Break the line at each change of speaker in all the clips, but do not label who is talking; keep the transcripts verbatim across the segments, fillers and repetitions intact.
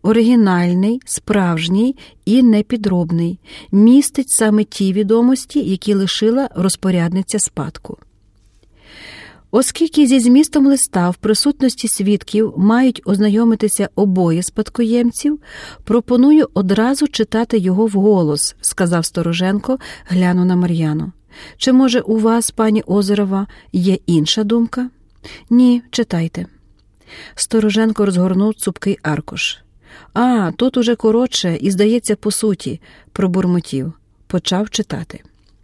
оригінальний, справжній і непідробний, містить саме ті відомості, які лишила розпорядниця спадку. Оскільки зі змістом листа в присутності свідків мають ознайомитися обоє спадкоємців, пропоную одразу читати його вголос, сказав Стороженко, глянув на Мар'яну. Чи, може, у вас, пані Озерова, є інша думка? Ні, читайте. Стороженко розгорнув цупкий аркуш. А, тут уже коротше і, здається, по суті, пробурмотів. Почав читати.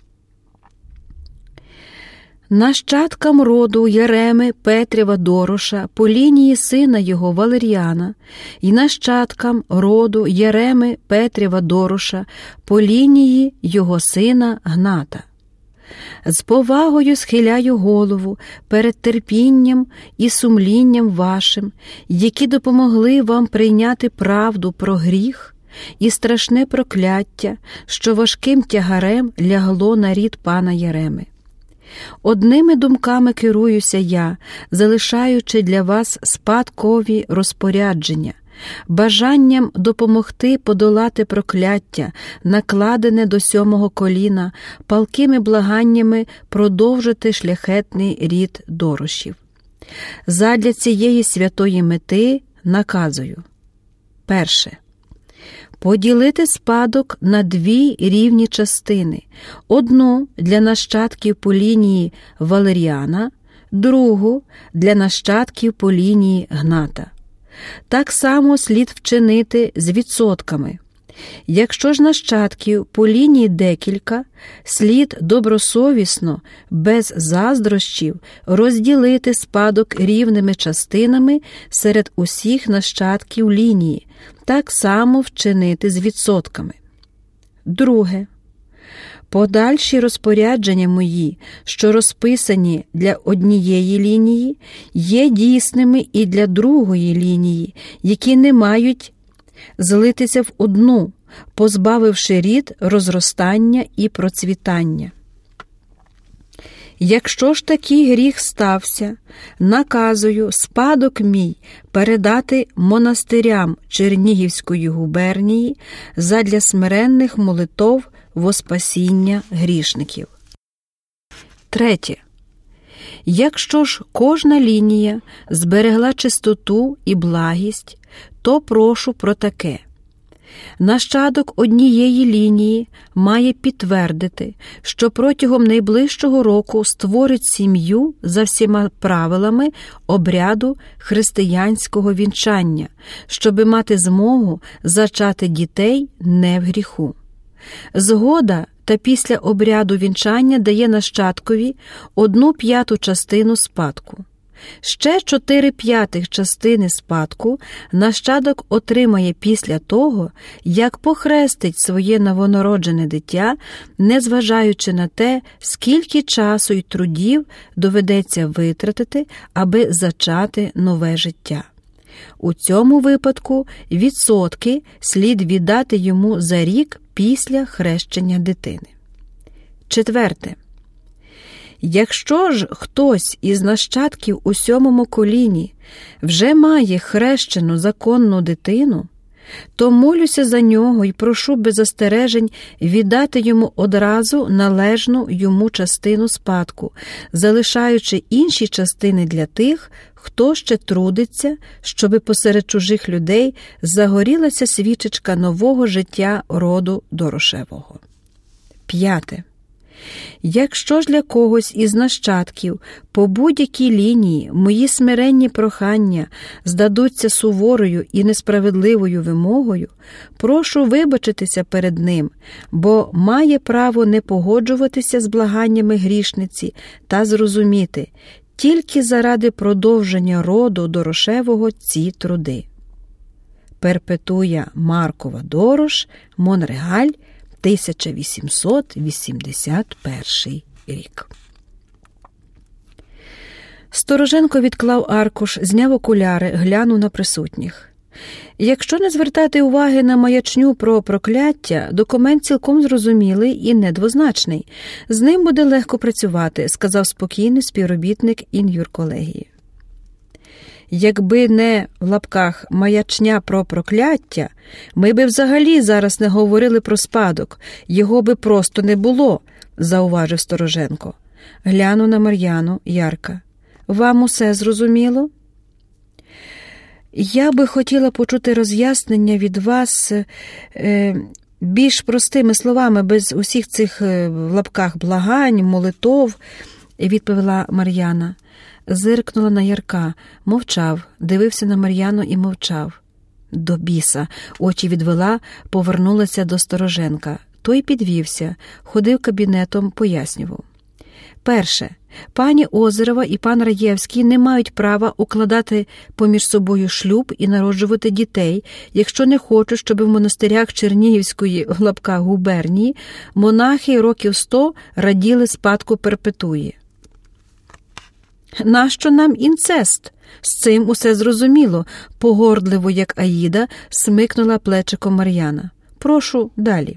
Нащадкам роду Яреми Петрєва Дороша по лінії сина його Валеріана і нащадкам роду Яреми Петрєва Дороша по лінії його сина Гната. З повагою схиляю голову перед терпінням і сумлінням вашим, які допомогли вам прийняти правду про гріх і страшне прокляття, що важким тягарем лягло на рід пана Яреми. Одними думками керуюся я, залишаючи для вас спадкові розпорядження, бажанням допомогти подолати прокляття, накладене до сьомого коліна, палкими благаннями продовжити шляхетний рід Дорошів. Задля цієї святої мети наказую. Перше. Поділити спадок на дві рівні частини. Одну для нащадків по лінії Валеріана, другу для нащадків по лінії Гната. Так само слід вчинити з відсотками. Якщо ж нащадків по лінії декілька, слід добросовісно, без заздрощів, розділити спадок рівними частинами серед усіх нащадків лінії, так само вчинити з відсотками. Друге. Подальші розпорядження мої, що розписані для однієї лінії, є дійсними і для другої лінії, які не мають злитися в одну, позбавивши рід розростання і процвітання. Якщо ж такий гріх стався, наказую спадок мій передати монастирям Чернігівської губернії задля смиренних молитов во спасіння грішників. Третє. Якщо ж кожна лінія зберегла чистоту і благість, то прошу про таке. Нащадок однієї лінії має підтвердити, що протягом найближчого року створить сім'ю за всіма правилами обряду християнського вінчання, щоби мати змогу зачати дітей не в гріху. Згода та після обряду вінчання дає нащадкові одну п'яту частину спадку. Ще чотири п'ятих частини спадку нащадок отримає після того, як похрестить своє новонароджене дитя, незважаючи на те, скільки часу й трудів доведеться витратити, аби зачати нове життя. У цьому випадку відсотки слід віддати йому за рік після хрещення дитини. Четверте. Якщо ж хтось із нащадків у сьомому коліні вже має хрещену законну дитину, то молюся за нього і прошу без застережень віддати йому одразу належну йому частину спадку, залишаючи інші частини для тих, хто ще трудиться, щоби посеред чужих людей загорілася свічечка нового життя роду Дорошевого. П'яте. Якщо ж для когось із нащадків по будь-якій лінії мої смиренні прохання здадуться суворою і несправедливою вимогою, прошу вибачитися перед ним, бо має право не погоджуватися з благаннями грішниці та зрозуміти, тільки заради продовження роду Дорошевого ці труди. Перпетуя Маркова Дорош, Монрегаль, тисяча вісімсот вісімдесят перший рік. Стороженко відклав аркуш, зняв окуляри, глянув на присутніх. Якщо не звертати уваги на маячню про прокляття, документ цілком зрозумілий і недвозначний. З ним буде легко працювати, сказав спокійний співробітник ін'юрколегії. Якби не, в лапках, маячня про прокляття, ми би взагалі зараз не говорили про спадок, його би просто не було, зауважив Стороженко. Глянув на Мар'яну Ярка. Вам усе зрозуміло? Я би хотіла почути роз'яснення від вас е, більш простими словами, без усіх цих е, в лапках благань, молитов, відповіла Мар'яна. Зиркнула на Ярка, мовчав, дивився на Мар'яну і мовчав. До біса, очі відвела, повернулася до Стороженка. Той підвівся, ходив кабінетом, пояснював. Перше. Пані Озерова і пан Раєвський не мають права укладати поміж собою шлюб і народжувати дітей, якщо не хочуть, щоб в монастирях Чернігівської, в лапках, губернії монахи років сто раділи спадку перпетуї. Нащо нам інцест? З цим усе зрозуміло, погордливо, як Аїда, смикнула плечиком Мар'яна. Прошу далі.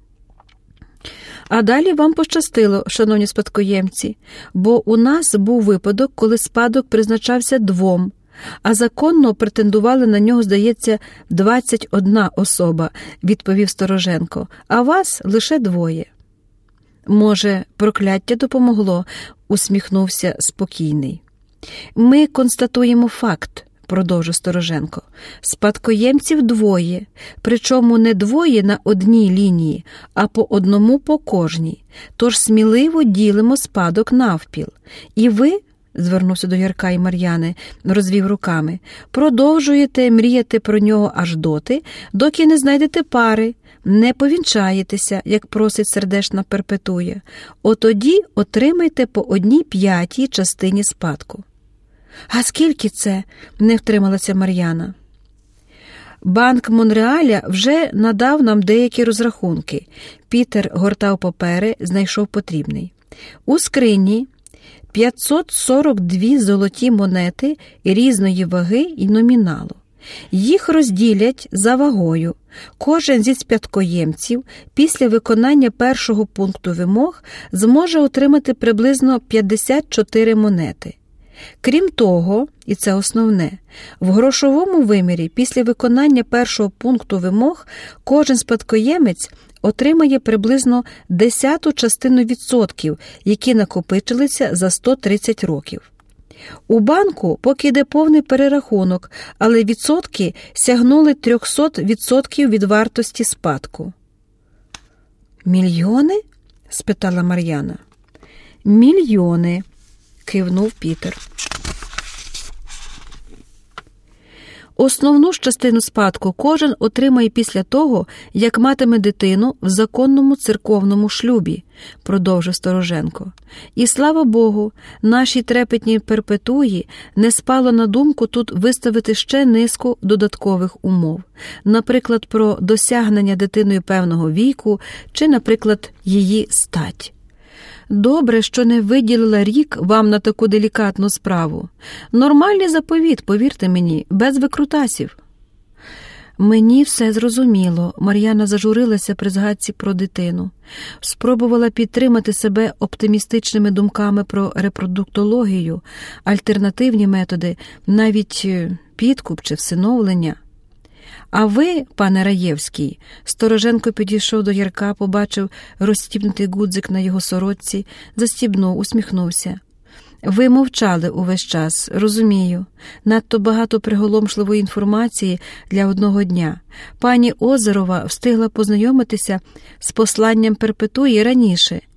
А далі вам пощастило, шановні спадкоємці, бо у нас був випадок, коли спадок призначався двом, а законно претендували на нього, здається, двадцять одна особа, відповів Стороженко, а вас лише двоє. Може, прокляття допомогло, усміхнувся спокійний. Ми констатуємо факт, продовжив Стороженко. Спадкоємців двоє, причому не двоє на одній лінії, а по одному по кожній. Тож сміливо ділимо спадок навпіл. І ви, звернувся до Ярка і Мар'яни, розвів руками, продовжуєте мріяти про нього аж доти, доки не знайдете пари, не повінчаєтеся, як просить сердешна перпетуя. Отоді отримайте по одній п'ятій частині спадку. «А скільки це?» – не втрималася Мар'яна. Банк Монреаля вже надав нам деякі розрахунки. Пітер гортав папери, знайшов потрібний. У скрині п'ятсот сорок дві золоті монети різної ваги і номіналу. Їх розділять за вагою. Кожен зі спадкоємців після виконання першого пункту вимог зможе отримати приблизно п'ятдесят чотири монети. Крім того, і це основне, в грошовому вимірі після виконання першого пункту вимог кожен спадкоємець отримає приблизно десяту частину відсотків, які накопичилися за сто тридцять років. У банку поки йде повний перерахунок, але відсотки сягнули триста відсотків від вартості спадку. «Мільйони?» – спитала Мар'яна. «Мільйони», – кивнув Пітер. Основну ж частину спадку кожен отримає після того, як матиме дитину в законному церковному шлюбі, продовжив Стороженко. І слава Богу, нашій трепетній перпетуї не спало на думку тут виставити ще низку додаткових умов. Наприклад, про досягнення дитиною певного віку чи, наприклад, її стать. Добре, що не виділила рік вам на таку делікатну справу. Нормальний заповіт, повірте мені, без викрутасів. Мені все зрозуміло. Мар'яна зажурилася при згадці про дитину. Спробувала підтримати себе оптимістичними думками про репродуктологію, альтернативні методи, навіть підкуп чи всиновлення. А ви, пане Раєвський, Стороженко підійшов до Ярка, побачив розстібнутий гудзик на його сорочці, застібнув, усміхнувся. Ви мовчали увесь час, розумію. Надто багато приголомшливої інформації для одного дня. Пані Озерова встигла познайомитися з посланням перпетуї раніше.